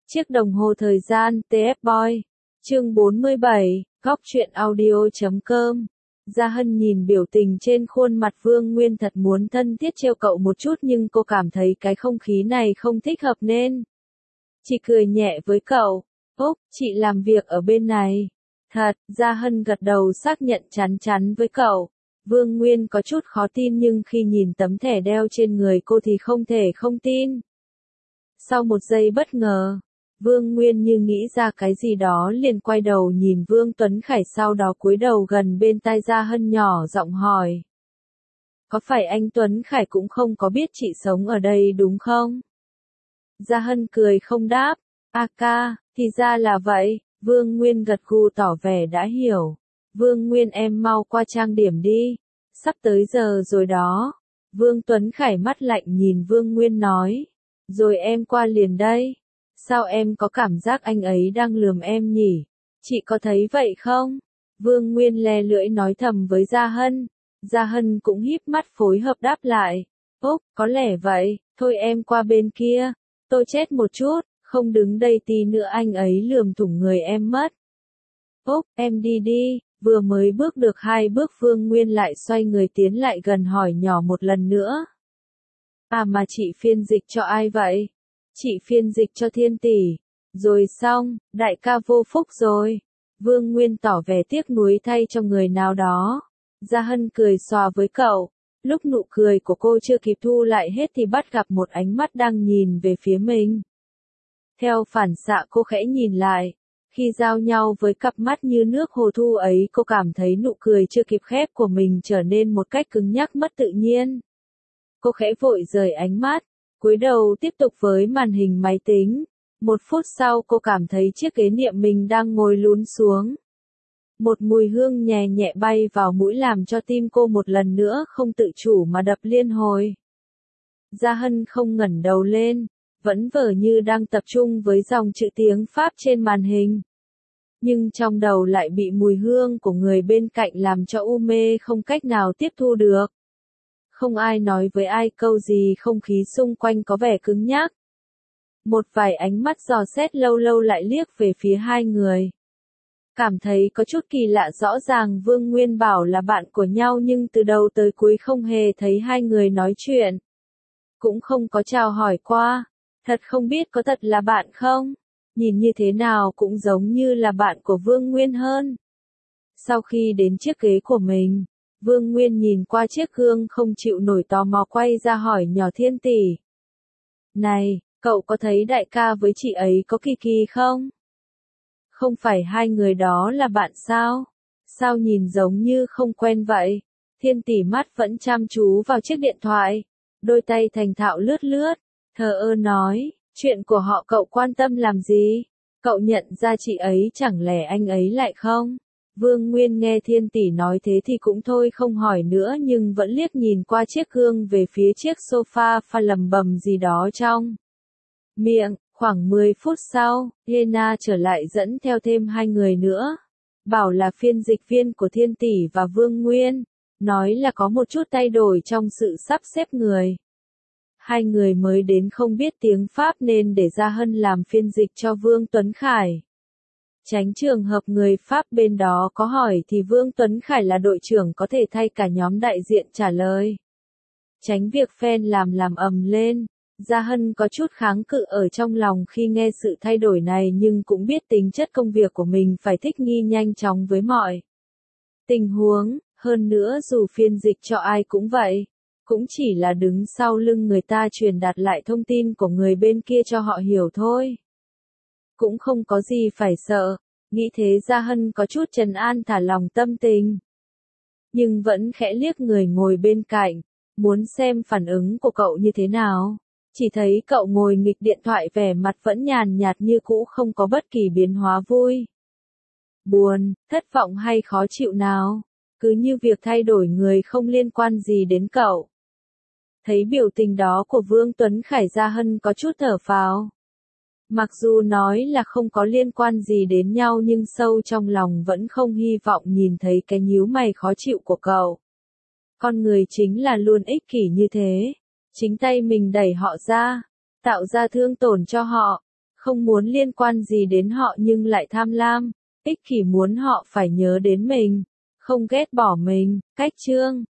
Chiếc đồng hồ thời gian TF Boy. Chương 47, góc truyện audio.com. Gia Hân nhìn biểu tình trên khuôn mặt Vương Nguyên thật muốn thân thiết trêu cậu một chút nhưng cô cảm thấy cái không khí này không thích hợp nên chỉ cười nhẹ với cậu. Úc, chị làm việc ở bên này. Thật, Gia Hân gật đầu xác nhận chắn chắn với cậu. Vương Nguyên có chút khó tin nhưng khi nhìn tấm thẻ đeo trên người cô thì không thể không tin. Sau một giây bất ngờ, Vương Nguyên như nghĩ ra cái gì đó liền quay đầu nhìn Vương Tuấn Khải, sau đó cúi đầu gần bên tai Gia Hân nhỏ giọng hỏi. Có phải anh Tuấn Khải cũng không có biết chị sống ở đây đúng không? Gia Hân cười không đáp. Ca, thì ra là vậy. Vương Nguyên gật gù tỏ vẻ đã hiểu. Vương Nguyên em mau qua trang điểm đi. Sắp tới giờ rồi đó. Vương Tuấn Khải mắt lạnh nhìn Vương Nguyên nói. Rồi em qua liền đây. Sao em có cảm giác anh ấy đang lườm em nhỉ? Chị có thấy vậy không? Vương Nguyên le lưỡi nói thầm với Gia Hân. Gia Hân cũng híp mắt phối hợp đáp lại. Úc, có lẽ vậy, thôi em qua bên kia. Tôi chết một chút, không đứng đây tí nữa anh ấy lườm thủng người em mất. Úc, em đi đi. Vừa mới bước được 2 bước Vương Nguyên lại xoay người tiến lại gần hỏi nhỏ một lần nữa. À mà chị phiên dịch cho ai vậy? Chị phiên dịch cho Thiên tỷ. Rồi xong, đại ca vô phúc rồi. Vương Nguyên tỏ vẻ tiếc nuối thay cho người nào đó. Gia Hân cười xòa với cậu. Lúc nụ cười của cô chưa kịp thu lại hết thì bắt gặp một ánh mắt đang nhìn về phía mình. Theo phản xạ cô khẽ nhìn lại. Khi giao nhau với cặp mắt như nước hồ thu ấy, cô cảm thấy nụ cười chưa kịp khép của mình trở nên một cách cứng nhắc mất tự nhiên. Cô khẽ vội rời ánh mắt, cúi đầu tiếp tục với màn hình máy tính. 1 phút sau cô cảm thấy chiếc ghế niệm mình đang ngồi lún xuống. Một mùi hương nhẹ nhẹ bay vào mũi làm cho tim cô một lần nữa không tự chủ mà đập liên hồi. Gia Hân không ngẩng đầu lên, vẫn vờ như đang tập trung với dòng chữ tiếng Pháp trên màn hình. Nhưng trong đầu lại bị mùi hương của người bên cạnh làm cho u mê không cách nào tiếp thu được. Không ai nói với ai câu gì, không khí xung quanh có vẻ cứng nhắc. Một vài ánh mắt dò xét lâu lâu lại liếc về phía hai người. Cảm thấy có chút kỳ lạ, rõ ràng Vương Nguyên bảo là bạn của nhau nhưng từ đầu tới cuối không hề thấy hai người nói chuyện. Cũng không có chào hỏi qua. Thật không biết có thật là bạn không? Nhìn như thế nào cũng giống như là bạn của Vương Nguyên hơn. Sau khi đến chiếc ghế của mình, Vương Nguyên nhìn qua chiếc gương không chịu nổi tò mò quay ra hỏi nhỏ Thiên tỷ. Này, cậu có thấy đại ca với chị ấy có kỳ kỳ không? Không phải hai người đó là bạn sao? Sao nhìn giống như không quen vậy? Thiên tỷ mắt vẫn chăm chú vào chiếc điện thoại. Đôi tay thành thạo lướt lướt. Thờ ơ nói, chuyện của họ cậu quan tâm làm gì? Cậu nhận ra chị ấy chẳng lẽ anh ấy lại không? Vương Nguyên nghe Thiên tỷ nói thế thì cũng thôi không hỏi nữa nhưng vẫn liếc nhìn qua chiếc gương về phía chiếc sofa pha lầm bầm gì đó trong miệng. Khoảng 10 phút sau, Lena trở lại dẫn theo thêm 2 người nữa. Bảo là phiên dịch viên của Thiên tỷ và Vương Nguyên. Nói là có một chút thay đổi trong sự sắp xếp người. 2 người mới đến không biết tiếng Pháp nên để Gia Hân làm phiên dịch cho Vương Tuấn Khải. Tránh trường hợp người Pháp bên đó có hỏi thì Vương Tuấn Khải là đội trưởng có thể thay cả nhóm đại diện trả lời. Tránh việc fan làm ầm lên. Gia Hân có chút kháng cự ở trong lòng khi nghe sự thay đổi này nhưng cũng biết tính chất công việc của mình phải thích nghi nhanh chóng với mọi tình huống, hơn nữa dù phiên dịch cho ai cũng vậy, cũng chỉ là đứng sau lưng người ta truyền đạt lại thông tin của người bên kia cho họ hiểu thôi. Cũng không có gì phải sợ, nghĩ thế Gia Hân có chút trấn an thả lòng tâm tình. Nhưng vẫn khẽ liếc người ngồi bên cạnh, muốn xem phản ứng của cậu như thế nào. Chỉ thấy cậu ngồi nghịch điện thoại vẻ mặt vẫn nhàn nhạt như cũ, không có bất kỳ biến hóa vui, buồn, thất vọng hay khó chịu nào. Cứ như việc thay đổi người không liên quan gì đến cậu. Thấy biểu tình đó của Vương Tuấn Khải, Gia Hân có chút thở phào. Mặc dù nói là không có liên quan gì đến nhau nhưng sâu trong lòng vẫn không hy vọng nhìn thấy cái nhíu mày khó chịu của cậu. Con người chính là luôn ích kỷ như thế. Chính tay mình đẩy họ ra, tạo ra thương tổn cho họ. không muốn liên quan gì đến họ nhưng lại tham lam, ích kỷ muốn họ phải nhớ đến mình, không ghét bỏ mình. Cách chương